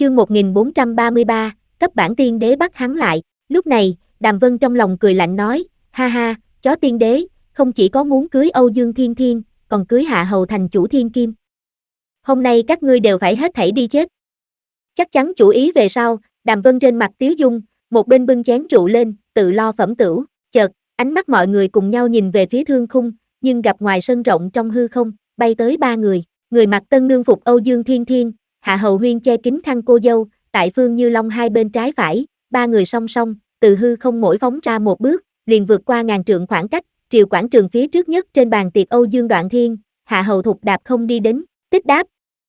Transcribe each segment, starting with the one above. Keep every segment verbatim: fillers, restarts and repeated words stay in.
Chương một nghìn bốn trăm ba mươi ba, cấp bản tiên đế bắt hắn lại. Lúc này, Đàm Vân trong lòng cười lạnh nói, ha ha, chó tiên đế, không chỉ có muốn cưới Âu Dương Thiên Thiên, còn cưới hạ hầu thành chủ Thiên Kim. Hôm nay các ngươi đều phải hết thảy đi chết. Chắc chắn chủ ý về sau, Đàm Vân trên mặt tiếu dung, một bên bưng chén rượu lên, tự lo phẩm tửu, chợt, ánh mắt mọi người cùng nhau nhìn về phía thương khung, nhưng gặp ngoài sân rộng trong hư không, bay tới ba người, người mặc tân nương phục Âu Dương Thiên Thiên, Hạ Hầu Huyên che kín khăn cô dâu, tại Phương Như Long hai bên trái phải, ba người song song, từ hư không mỗi phóng ra một bước, liền vượt qua ngàn trượng khoảng cách, triều quảng trường phía trước nhất trên bàn tiệc Âu Dương Đoạn Thiên, Hạ Hầu Thục đạp không đi đến, tích đáp.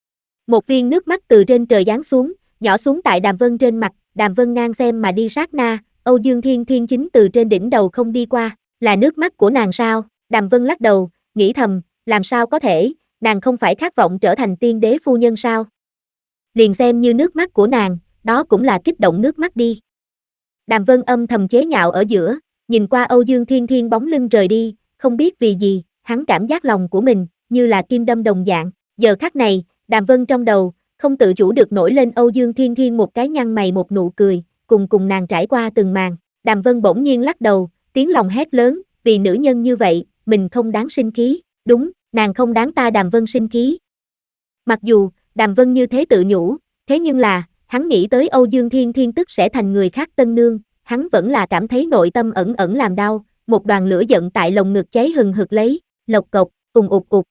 Một viên nước mắt từ trên trời giáng xuống, nhỏ xuống tại Đàm Vân trên mặt, Đàm Vân ngang xem mà đi sát na, Âu Dương Thiên Thiên chính từ trên đỉnh đầu không đi qua, là nước mắt của nàng sao? Đàm Vân lắc đầu, nghĩ thầm, làm sao có thể, nàng không phải khát vọng trở thành tiên đế phu nhân sao? Liền xem như nước mắt của nàng, đó cũng là kích động nước mắt đi. Đàm Vân âm thầm chế nhạo ở giữa, nhìn qua Âu Dương Thiên Thiên bóng lưng rời đi, không biết vì gì, hắn cảm giác lòng của mình, như là kim đâm đồng dạng. Giờ khắc này, Đàm Vân trong đầu, không tự chủ được nổi lên Âu Dương Thiên Thiên một cái nhăn mày một nụ cười, cùng cùng nàng trải qua từng màn. Đàm Vân bỗng nhiên lắc đầu, tiếng lòng hét lớn, vì nữ nhân như vậy, mình không đáng sinh khí, đúng, nàng không đáng ta Đàm Vân sinh khí. Mặc dù, Đàm Vân như thế tự nhủ, thế nhưng là, hắn nghĩ tới Âu Dương Thiên Thiên tức sẽ thành người khác tân nương, hắn vẫn là cảm thấy nội tâm ẩn ẩn làm đau, một đoàn lửa giận tại lồng ngực cháy hừng hực lấy, lộc cộc, ùng ục ục.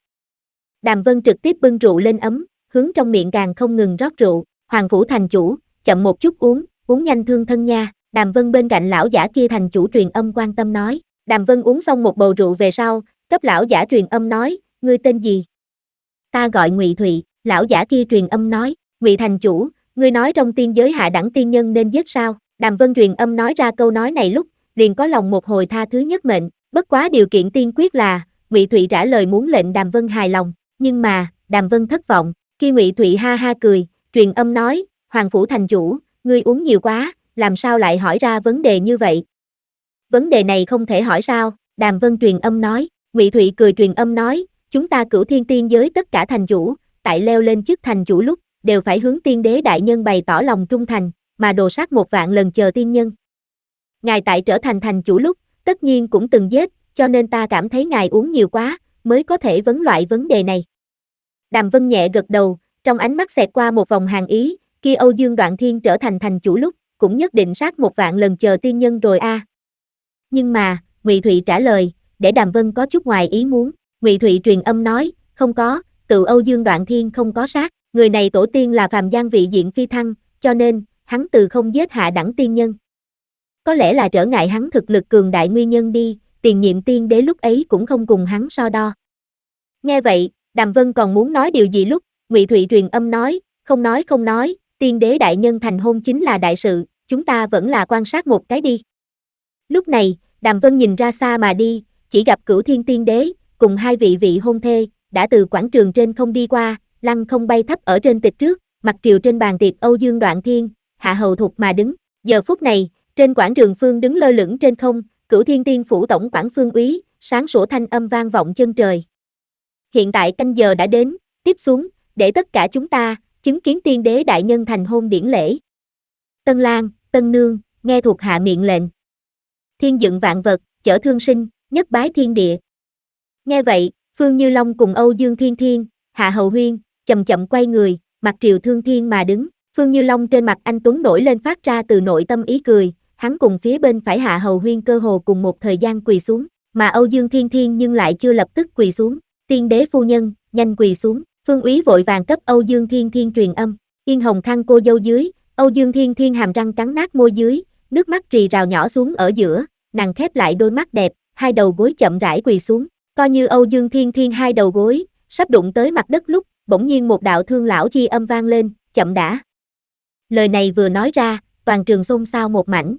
Đàm Vân trực tiếp bưng rượu lên ấm, hướng trong miệng càng không ngừng rót rượu, Hoàng phủ thành chủ, chậm một chút uống, uống nhanh thương thân nha. Đàm Vân bên cạnh lão giả kia thành chủ truyền âm quan tâm nói. Đàm Vân uống xong một bầu rượu về sau, cấp lão giả truyền âm nói, ngươi tên gì? Ta gọi Ngụy Thụy. Lão giả kia truyền âm nói, Ngụy thành chủ, ngươi nói trong tiên giới hạ đẳng tiên nhân nên giết sao? Đàm Vân truyền âm nói ra câu nói này lúc, liền có lòng một hồi tha thứ nhất mệnh, bất quá điều kiện tiên quyết là, Ngụy Thụy trả lời muốn lệnh Đàm Vân hài lòng, nhưng mà, Đàm Vân thất vọng. Khi Ngụy Thụy ha ha cười, truyền âm nói, Hoàng phủ thành chủ, ngươi uống nhiều quá, làm sao lại hỏi ra vấn đề như vậy? Vấn đề này không thể hỏi sao? Đàm Vân truyền âm nói. Ngụy Thụy cười truyền âm nói, chúng ta Cửu Thiên tiên giới tất cả thành chủ, tại leo lên chức thành chủ lúc, đều phải hướng tiên đế đại nhân bày tỏ lòng trung thành, mà đồ sát một vạn lần chờ tiên nhân. Ngài tại trở thành thành chủ lúc, tất nhiên cũng từng giết, cho nên ta cảm thấy ngài uống nhiều quá, mới có thể vấn loại vấn đề này. Đàm Vân nhẹ gật đầu, trong ánh mắt xẹt qua một vòng hàn ý, khi Âu Dương Đoạn Thiên trở thành thành chủ lúc, cũng nhất định sát một vạn lần chờ tiên nhân rồi a. À. Nhưng mà, Ngụy Thụy trả lời, để Đàm Vân có chút ngoài ý muốn. Ngụy Thụy truyền âm nói, không có, tự Âu Dương Đoạn Thiên không có sát, người này tổ tiên là phàm gian vị diện phi thăng, cho nên, hắn từ không giết hạ đẳng tiên nhân. Có lẽ là trở ngại hắn thực lực cường đại nguyên nhân đi, tiền nhiệm tiên đế lúc ấy cũng không cùng hắn so đo. Nghe vậy, Đàm Vân còn muốn nói điều gì lúc, Ngụy Thụy truyền âm nói, không nói không nói, tiên đế đại nhân thành hôn chính là đại sự, chúng ta vẫn là quan sát một cái đi. Lúc này, Đàm Vân nhìn ra xa mà đi, chỉ gặp Cửu Thiên tiên đế, cùng hai vị vị hôn thê, đã từ quảng trường trên không đi qua, lăng không bay thấp ở trên tịch trước, mặt triều trên bàn tiệc Âu Dương Đoạn Thiên, Hạ Hầu Thục mà đứng. Giờ phút này, trên quảng trường phương đứng lơ lửng trên không, Cửu Thiên tiên phủ tổng quản Phương Úy, sáng sủa thanh âm vang vọng chân trời. Hiện tại canh giờ đã đến, tiếp xuống, để tất cả chúng ta, chứng kiến tiên đế đại nhân thành hôn điển lễ. Tân Lang, Tân Nương, nghe thuộc hạ miệng lệnh. Thiên dựng vạn vật, chở thương sinh, nhất bái thiên địa. Nghe vậy, Phương Như Long cùng Âu Dương Thiên Thiên, Hạ Hầu Huyên, chậm chậm quay người, mặt triều thương thiên mà đứng. Phương Như Long trên mặt anh tuấn nổi lên phát ra từ nội tâm ý cười, hắn cùng phía bên phải Hạ Hầu Huyên cơ hồ cùng một thời gian quỳ xuống, mà Âu Dương Thiên Thiên nhưng lại chưa lập tức quỳ xuống. Tiên đế phu nhân, nhanh quỳ xuống. Phương Úy vội vàng cấp Âu Dương Thiên Thiên truyền âm. Yên hồng khăn cô dâu dưới, Âu Dương Thiên Thiên hàm răng cắn nát môi dưới, nước mắt rì rào nhỏ xuống ở giữa, nàng khép lại đôi mắt đẹp, hai đầu gối chậm rãi quỳ xuống. Coi như Âu Dương Thiên Thiên hai đầu gối sắp đụng tới mặt đất lúc, bỗng nhiên một đạo thương lão chi âm vang lên, chậm đã. Lời này vừa nói ra, toàn trường xôn xao một mảnh.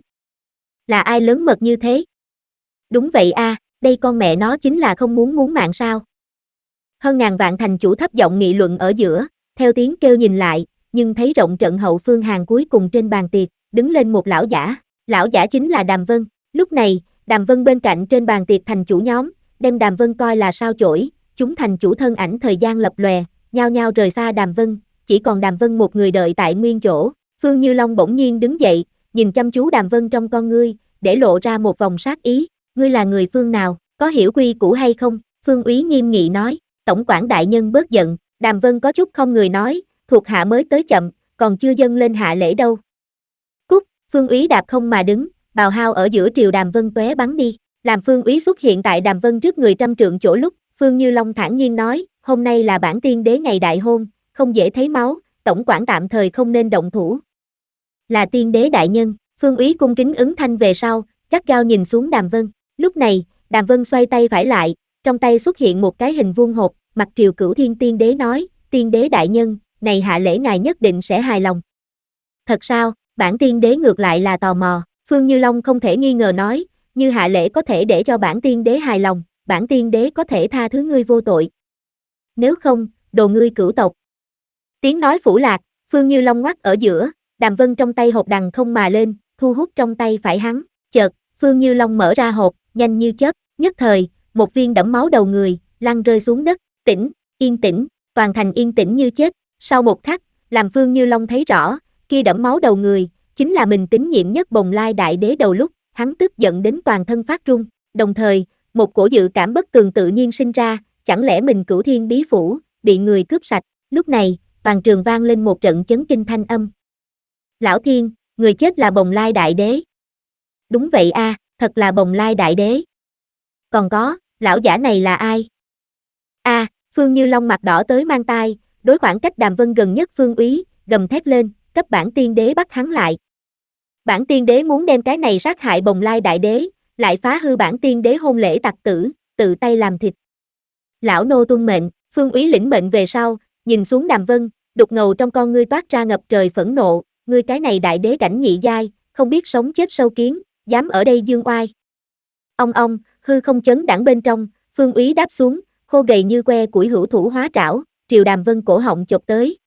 Là ai lớn mật như thế? Đúng vậy a, à, đây con mẹ nó chính là không muốn muốn mạng sao? Hơn ngàn vạn thành chủ thấp giọng nghị luận ở giữa, theo tiếng kêu nhìn lại, nhưng thấy rộng trận hậu phương hàng cuối cùng trên bàn tiệc, đứng lên một lão giả. Lão giả chính là Đàm Vân. Lúc này, Đàm Vân bên cạnh trên bàn tiệc thành chủ nhóm, đem Đàm Vân coi là sao chổi, chúng thành chủ thân ảnh thời gian lập lòe, nhao nhao rời xa Đàm Vân, chỉ chỉ còn Đàm Vân một người đợi tại nguyên chỗ. Phương Như Long bỗng nhiên đứng dậy, nhìn chăm chú Đàm Vân trong con ngươi, để lộ ra một vòng sát ý. Ngươi là người phương nào, có hiểu quy củ hay không? Phương Úy nghiêm nghị nói. Tổng quản đại nhân bớt giận. Đàm Vân có chút không người nói, thuộc hạ mới tới chậm, còn chưa dâng lên hạ lễ đâu. Cút, Phương Úy đạp không mà đứng, bào hao ở giữa triều Đàm Vân tóe bắn đi. Làm Phương Úy xuất hiện tại Đàm Vân trước người trăm trượng chỗ lúc, Phương Như Long thản nhiên nói, hôm nay là bản tiên đế ngày đại hôn, không dễ thấy máu, tổng quản tạm thời không nên động thủ. Là tiên đế đại nhân, Phương Úy cung kính ứng thanh về sau, gắt gao nhìn xuống Đàm Vân. Lúc này, Đàm Vân xoay tay phải lại, trong tay xuất hiện một cái hình vuông hộp, mặt Triều Cửu Thiên tiên đế nói, tiên đế đại nhân, này hạ lễ ngài nhất định sẽ hài lòng. Thật sao, bản tiên đế ngược lại là tò mò, Phương Như Long không thể nghi ngờ nói, như hạ lễ có thể để cho bản tiên đế hài lòng, bản tiên đế có thể tha thứ ngươi vô tội. Nếu không, đồ ngươi cửu tộc. Tiếng nói phủ lạc, Phương Như Long ngoắt ở giữa, Đàm Vân trong tay hộp đằng không mà lên, thu hút trong tay phải hắn, chợt, Phương Như Long mở ra hộp, nhanh như chớp, nhất thời, một viên đẫm máu đầu người, lăn rơi xuống đất, tĩnh, yên tĩnh, toàn thành yên tĩnh như chết, sau một khắc, làm Phương Như Long thấy rõ, kia đẫm máu đầu người, chính là mình tín nhiệm nhất Bồng Lai đại đế đầu lúc, hắn tức giận đến toàn thân phát run, đồng thời, một cổ dự cảm bất tường tự nhiên sinh ra, chẳng lẽ mình Cửu Thiên bí phủ, bị người cướp sạch, lúc này, toàn trường vang lên một trận chấn kinh thanh âm. Lão Thiên, người chết là Bồng Lai đại đế. Đúng vậy a, à, thật là Bồng Lai đại đế. Còn có, lão giả này là ai? A, à, Phương Như Long mặt đỏ tới mang tai, đối khoảng cách Đàm Vân gần nhất Phương Úy, gầm thét lên, cấp bản tiên đế bắt hắn lại. Bản tiên đế muốn đem cái này sát hại Bồng Lai đại đế, lại phá hư bản tiên đế hôn lễ tặc tử, tự tay làm thịt. Lão nô tuân mệnh, Phương Úy lĩnh mệnh về sau, nhìn xuống Đàm Vân, đục ngầu trong con ngươi toát ra ngập trời phẫn nộ, ngươi cái này đại đế cảnh nhị giai, không biết sống chết sâu kiến, dám ở đây dương oai. Ông ông, hư không chấn đẳng bên trong, Phương Úy đáp xuống, khô gầy như que củi hữu thủ hóa trảo, triều Đàm Vân cổ họng chộp tới,